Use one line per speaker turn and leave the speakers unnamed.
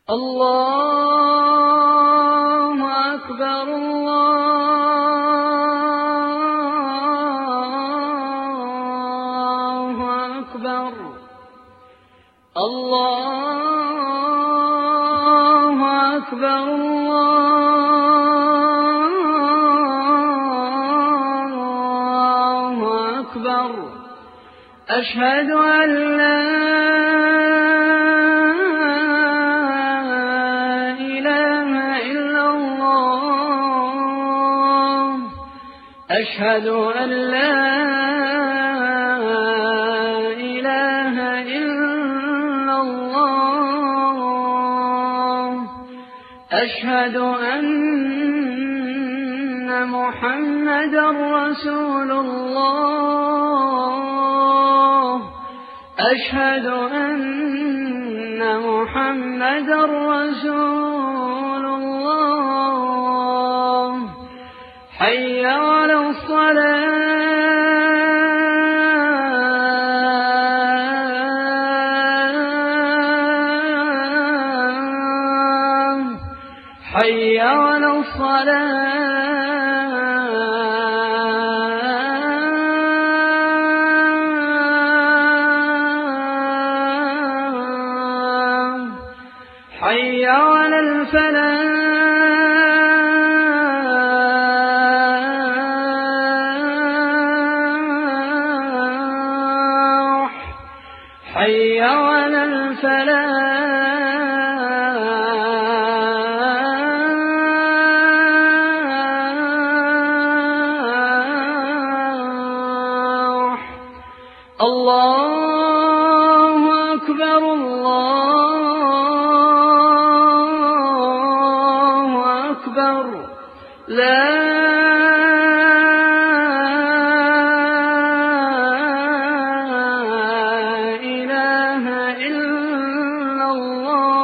الله أكبر الله أكبر الله أكبر الله أكبر أشهد أن لا إله إلا الله أشهد أن لا إله إلا الله أشهد أن محمدا رسول الله أشهد أن محمدا رسول الله حي على الصلاة حي على الصلاة حي على الفلاح حي على الفلاح الله أكبر الله أكبر لا إله إلا الله